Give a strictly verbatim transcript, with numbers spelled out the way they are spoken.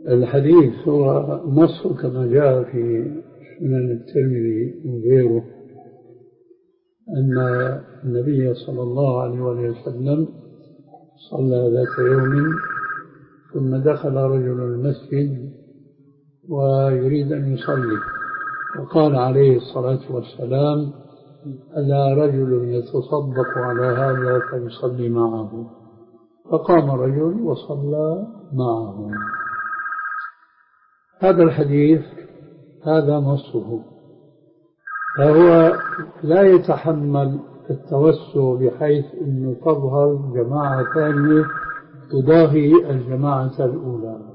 الحديث هو نص كما جاء في سنن الترمذي وغيره أن النبي صلى الله عليه وسلم صلى ذات يوم ثم دخل رجل المسجد ويريد أن يصلي، وقال عليه الصلاة والسلام: ألا رجل يتصدق على هذا فيصلي معه؟ فقام رجل وصلى معه. هذا الحديث هذا نصه، فهو لا يتحمل التوسع بحيث أنه تظهر جماعة ثانية تضاهي الجماعة الأولى.